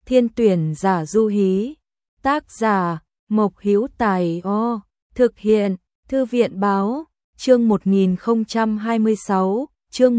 Thiên tuyển giả du hí. Tác giả Mộc Hữu Tài. Thực hiện Thư viện báo. Chương 1026. Chương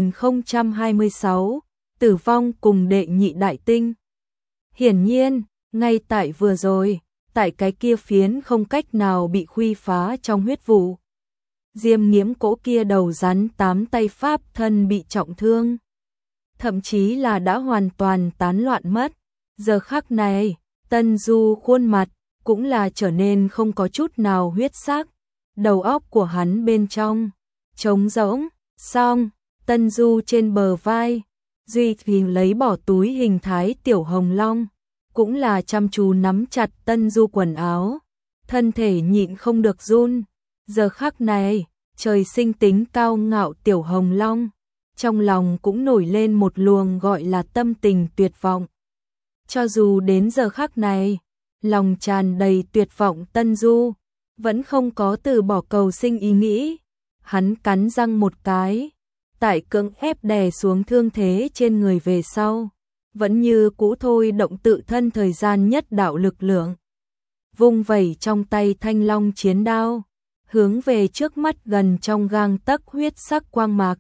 1026. Tử vong cùng đệ nhị đại tinh. Hiển nhiên, ngay tại vừa rồi, tại cái kia phiến không cách nào bị khuy phá trong huyết vụ, Diêm Nghiễm cỗ kia đầu rắn 8 tay pháp thân bị trọng thương, thậm chí là đã hoàn toàn tán loạn mất. Giờ khắc này, Tân Du khuôn mặt cũng là trở nên không có chút nào huyết sắc, đầu óc của hắn bên trong trống rỗng. Xong, Tân Du trên bờ vai Duy thì lấy bỏ túi hình thái tiểu hồng long, cũng là chăm chú nắm chặt Tân Du quần áo, thân thể nhịn không được run. Giờ khắc này, trời sinh tính cao ngạo tiểu hồng long, trong lòng cũng nổi lên một luồng gọi là tâm tình tuyệt vọng. Cho dù đến giờ khắc này, lòng tràn đầy tuyệt vọng Tân Du vẫn không có từ bỏ cầu sinh ý nghĩ. Hắn cắn răng một cái, tại cưỡng ép đè xuống thương thế trên người về sau, vẫn như cũ thôi động tự thân thời gian nhất đạo lực lượng, vung vẩy trong tay thanh long chiến đao, hướng về trước mắt gần trong gang tấc huyết sắc quang mạc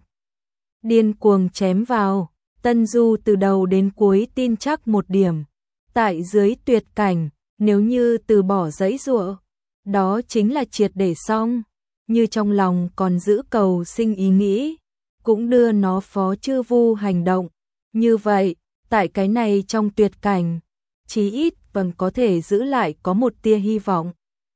điên cuồng chém vào. Tân Du từ đầu đến cuối tin chắc một điểm, tại dưới tuyệt cảnh, nếu như từ bỏ giãy giụa, đó chính là triệt để xong. Như trong lòng còn giữ cầu sinh ý nghĩ, cũng đưa nó phó chư vu hành động. Như vậy, tại cái này trong tuyệt cảnh, chí ít vẫn có thể giữ lại có một tia hy vọng.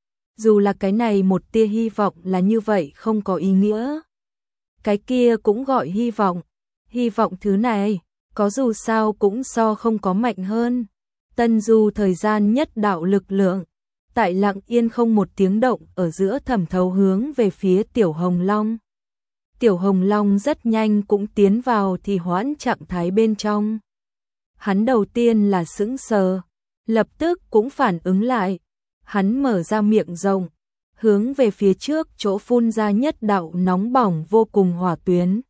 Dù là cái này một tia hy vọng là như vậy không có ý nghĩa, cái kia cũng gọi hy vọng. Hy vọng thứ này, có dù sao cũng so không có mạnh hơn. Tân Du thời gian nhất đạo lực lượng, tại lặng yên không một tiếng động ở giữa thẩm thấu hướng về phía tiểu hồng long. Tiểu hồng long rất nhanh cũng tiến vào thì hoãn trạng thái bên trong. Hắn đầu tiên là sững sờ, lập tức cũng phản ứng lại. Hắn mở ra miệng rộng, hướng về phía trước chỗ phun ra nhất đạo nóng bỏng vô cùng hỏa tuyến.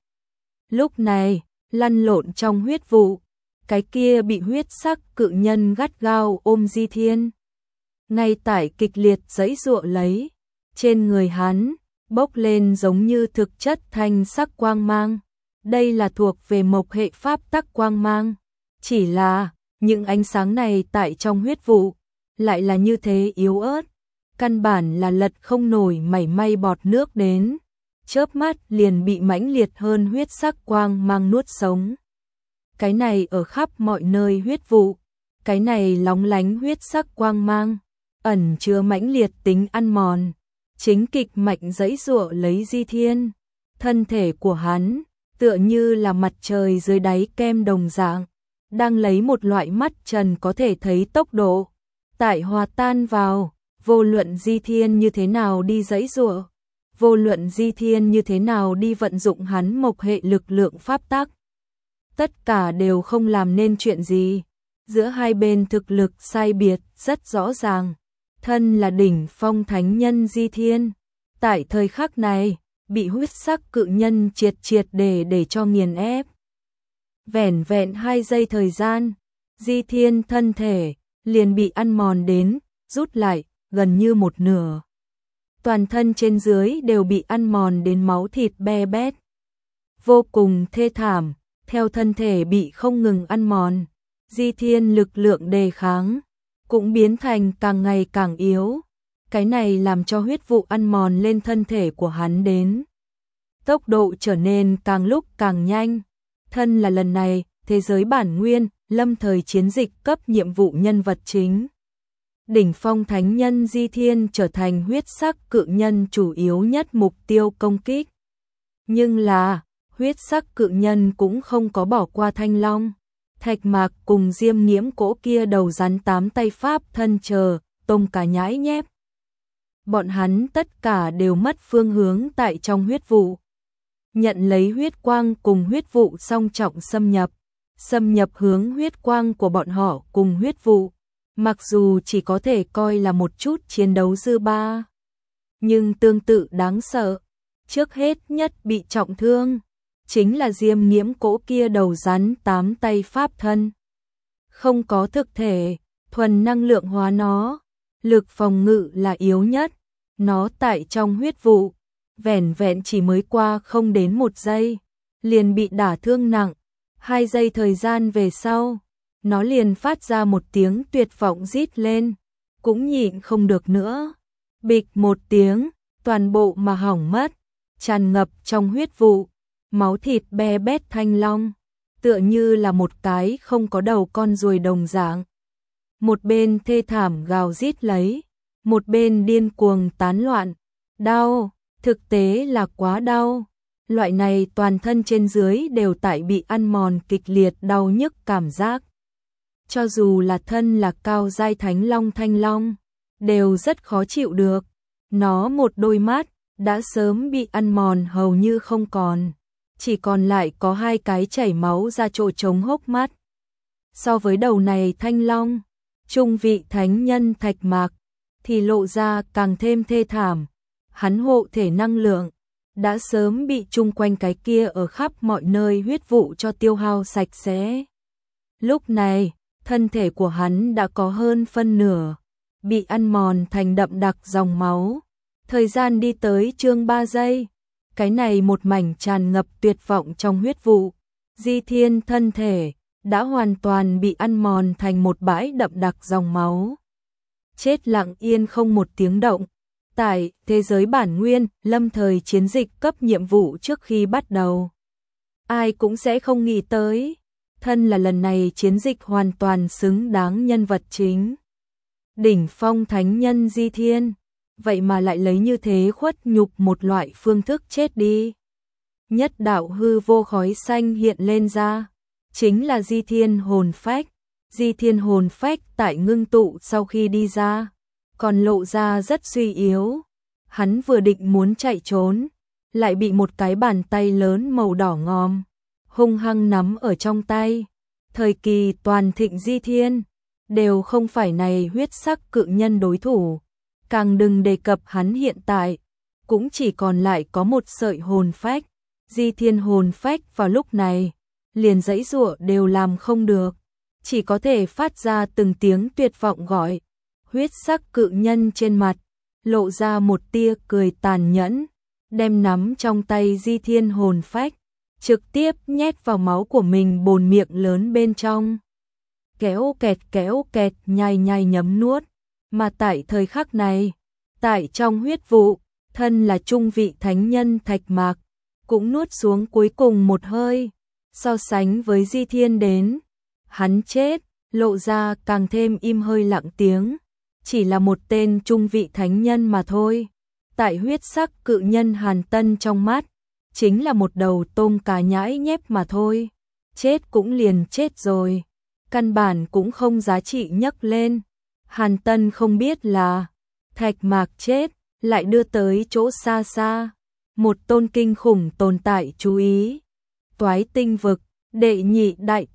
Lúc này, lăn lộn trong huyết vụ, cái kia bị huyết sắc cự nhân gắt gao ôm Di Thiên, ngay tại kịch liệt giãy giụa lấy. Trên người hắn bốc lên giống như thực chất thanh sắc quang mang. Đây là thuộc về mộc hệ pháp tắc quang mang. Chỉ là những ánh sáng này tại trong huyết vụ lại là như thế yếu ớt, căn bản là lật không nổi mảy may bọt nước đến, chớp mắt liền bị mãnh liệt hơn huyết sắc quang mang nuốt sống. Cái này ở khắp mọi nơi huyết vụ, cái này lóng lánh huyết sắc quang mang, ẩn chứa mãnh liệt tính ăn mòn, chính kịch mạch giãy giụa lấy Di Thiên. Thân thể của hắn tựa như là mặt trời dưới đáy kem đồng dạng, đang lấy một loại mắt trần có thể thấy tốc độ tại hòa tan vào. Vô luận Di Thiên như thế nào đi giãy giụa, vô luận Di Thiên như thế nào đi vận dụng hắn mộc hệ lực lượng pháp tắc, tất cả đều không làm nên chuyện gì. Giữa hai bên thực lực sai biệt rất rõ ràng. Thân là đỉnh phong thánh nhân Di Thiên, tại thời khắc này bị huyết sắc cự nhân triệt để cho nghiền ép. Vẻn vẹn 2 giây thời gian, Di Thiên thân thể liền bị ăn mòn đến rút lại gần như một nửa. Toàn thân trên dưới đều bị ăn mòn đến máu thịt be bét, vô cùng thê thảm. Theo thân thể bị không ngừng ăn mòn, Di Thiên lực lượng đề kháng cũng biến thành càng ngày càng yếu. Cái này làm cho huyết vụ ăn mòn lên thân thể của hắn đến tốc độ trở nên càng lúc càng nhanh. Thân là lần này thế giới bản nguyên lâm thời chiến dịch cấp nhiệm vụ nhân vật chính, đỉnh phong thánh nhân Di Thiên trở thành huyết sắc cự nhân chủ yếu nhất mục tiêu công kích. Nhưng là huyết sắc cự nhân cũng không có bỏ qua thanh long, thạch mạc cùng Diêm Nghiễm cỗ kia đầu rắn 8 tay pháp thân chờ tông cả nhãi nhép. Bọn hắn tất cả đều mất phương hướng tại trong huyết vụ, nhận lấy huyết quang cùng huyết vụ song trọng xâm nhập hướng huyết quang của bọn họ cùng huyết vụ. Mặc dù chỉ có thể coi là một chút chiến đấu dư ba, nhưng tương tự đáng sợ. Trước hết nhất bị trọng thương chính là Diêm Nghiễm cỗ kia đầu rắn 8 tay pháp thân. không có thực thể, thuần năng lượng hóa nó, lực phòng ngự là yếu nhất, nó tại trong huyết vụ, vẻn vẹn chỉ mới qua không đến 1 giây, liền bị đả thương nặng, 2 giây thời gian về sau, nó liền phát ra một tiếng tuyệt vọng rít lên, cũng nhịn không được nữa, bịch một tiếng, toàn bộ mà hỏng mất, tràn ngập trong huyết vụ, máu thịt be bét thanh long, tựa như là một cái không có đầu con ruồi đồng dạng. Một bên thê thảm gào rít lấy, một bên điên cuồng tán loạn, đau, thực tế là quá đau. Loại này toàn thân trên dưới đều tại bị ăn mòn kịch liệt đau nhức cảm giác. Cho dù là thân là cao giai thánh long thanh long, đều rất khó chịu được. Nó một đôi mắt, đã sớm bị ăn mòn hầu như không còn. Chỉ còn lại có 2 cái chảy máu ra chỗ trống hốc mắt. So với đầu này thanh long, trung vị thánh nhân Thạch Mạc, thì lộ ra càng thêm thê thảm. Hắn hộ thể năng lượng, đã sớm bị chung quanh cái kia ở khắp mọi nơi huyết vụ cho tiêu hao sạch sẽ. Lúc này, thân thể của hắn đã có hơn phân nửa, bị ăn mòn thành đậm đặc dòng máu. Thời gian đi tới chương 3 giây, cái này một mảnh tràn ngập tuyệt vọng trong huyết vụ. Di Thiên thân thể, đã hoàn toàn bị ăn mòn thành một bãi đậm đặc dòng máu. Chết lặng yên không một tiếng động. Tại thế giới bản nguyên, lâm thời chiến dịch cấp nhiệm vụ trước khi bắt đầu. Ai cũng sẽ không nghĩ tới, thân là lần này chiến dịch hoàn toàn xứng đáng nhân vật chính. Đỉnh phong thánh nhân Di Thiên, vậy mà lại lấy như thế khuất nhục một loại phương thức chết đi. Nhất đạo hư vô khói xanh hiện lên ra, chính là Di Thiên hồn phách. Di Thiên hồn phách tại ngưng tụ sau khi đi ra, còn lộ ra rất suy yếu. Hắn vừa định muốn chạy trốn, lại bị một cái bàn tay lớn màu đỏ ngòm hung hăng nắm ở trong tay. Thời kỳ toàn thịnh Di Thiên, đều không phải này huyết sắc cự nhân đối thủ, càng đừng đề cập hắn hiện tại, cũng chỉ còn lại có một sợi hồn phách. Di Thiên hồn phách vào lúc này, liền giãy giụa đều làm không được, chỉ có thể phát ra từng tiếng tuyệt vọng gọi. Huyết sắc cự nhân trên mặt, lộ ra một tia cười tàn nhẫn, đem nắm trong tay Di Thiên hồn phách, trực tiếp nhét vào máu của mình bồn miệng lớn bên trong. Kéo kẹt nhai nhai nhấm nuốt, mà tại thời khắc này, tại trong huyết vụ, thân là trung vị thánh nhân Thạch Mạc, cũng nuốt xuống cuối cùng một hơi. So sánh với Di Thiên đến, hắn chết, lộ ra càng thêm im hơi lặng tiếng, chỉ là một tên trung vị thánh nhân mà thôi. Tại huyết sắc cự nhân Hàn Tân trong mắt, chính là một đầu tôm cá nhãi nhép mà thôi. Chết cũng liền chết rồi, căn bản cũng không giá trị nhấc lên. Hàn Tân không biết là Thạch Mạc chết, lại đưa tới chỗ xa xa một tôn kinh khủng tồn tại chú ý. Toái tinh vực, đệ nhị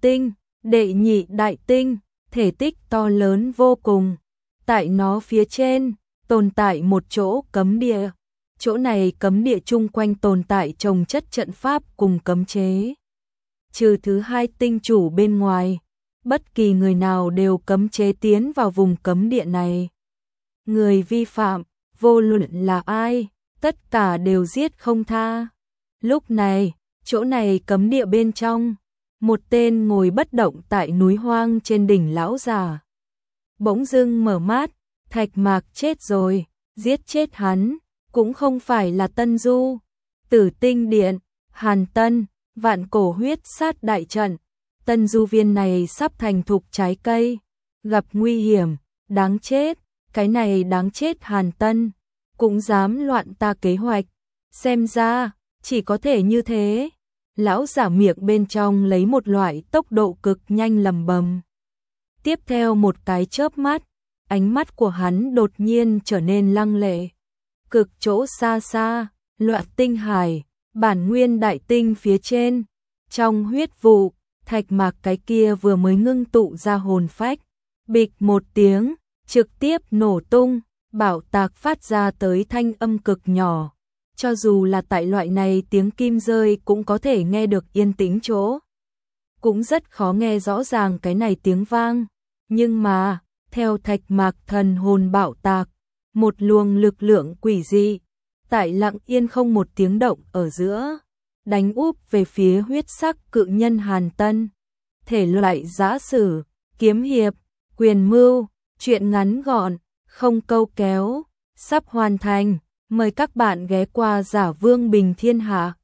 đại tinh, thể tích to lớn vô cùng. Tại nó phía trên, tồn tại một chỗ cấm địa. Chỗ này cấm địa chung quanh tồn tại chồng chất trận pháp cùng cấm chế. Trừ thứ 2 tinh chủ bên ngoài, bất kỳ người nào đều cấm chế tiến vào vùng cấm địa này. Người vi phạm, vô luận là ai, tất cả đều giết không tha. Lúc này, chỗ này cấm địa bên trong, một tên ngồi bất động tại núi hoang trên đỉnh lão già. Bỗng dưng mở mắt, Thạch Mạc chết rồi, giết chết hắn, cũng không phải là Tân Du. Tử Tinh Điện, Hàn Tân, vạn cổ huyết sát đại trận. Tân Du viên này sắp thành thục trái cây, gặp nguy hiểm, đáng chết, cái này đáng chết Hàn Tân, cũng dám loạn ta kế hoạch, xem ra, chỉ có thể như thế. Lão giả miệng bên trong lấy một loại tốc độ cực nhanh lầm bầm. Tiếp theo một cái chớp mắt, ánh mắt của hắn đột nhiên trở nên lăng lệ. Cực chỗ xa xa, Loạn Tinh Hải, bản nguyên đại tinh phía trên, trong huyết vụ, Thạch Mạc cái kia vừa mới ngưng tụ ra hồn phách, bịch một tiếng, trực tiếp nổ tung, bảo tạc phát ra tới thanh âm cực nhỏ. Cho dù là tại loại này tiếng kim rơi cũng có thể nghe được yên tĩnh chỗ. cũng rất khó nghe rõ ràng cái này tiếng vang, nhưng mà, theo Thạch Mạc thần hồn bạo tạc, một luồng lực lượng quỷ dị, tại lặng yên không một tiếng động ở giữa, đánh úp về phía huyết sắc cự nhân Hàn Tân. Thể loại giã sử, kiếm hiệp, quyền mưu, truyện ngắn gọn, không câu kéo, sắp hoàn thành, mời các bạn ghé qua Giả Vương Bình Thiên Hạ.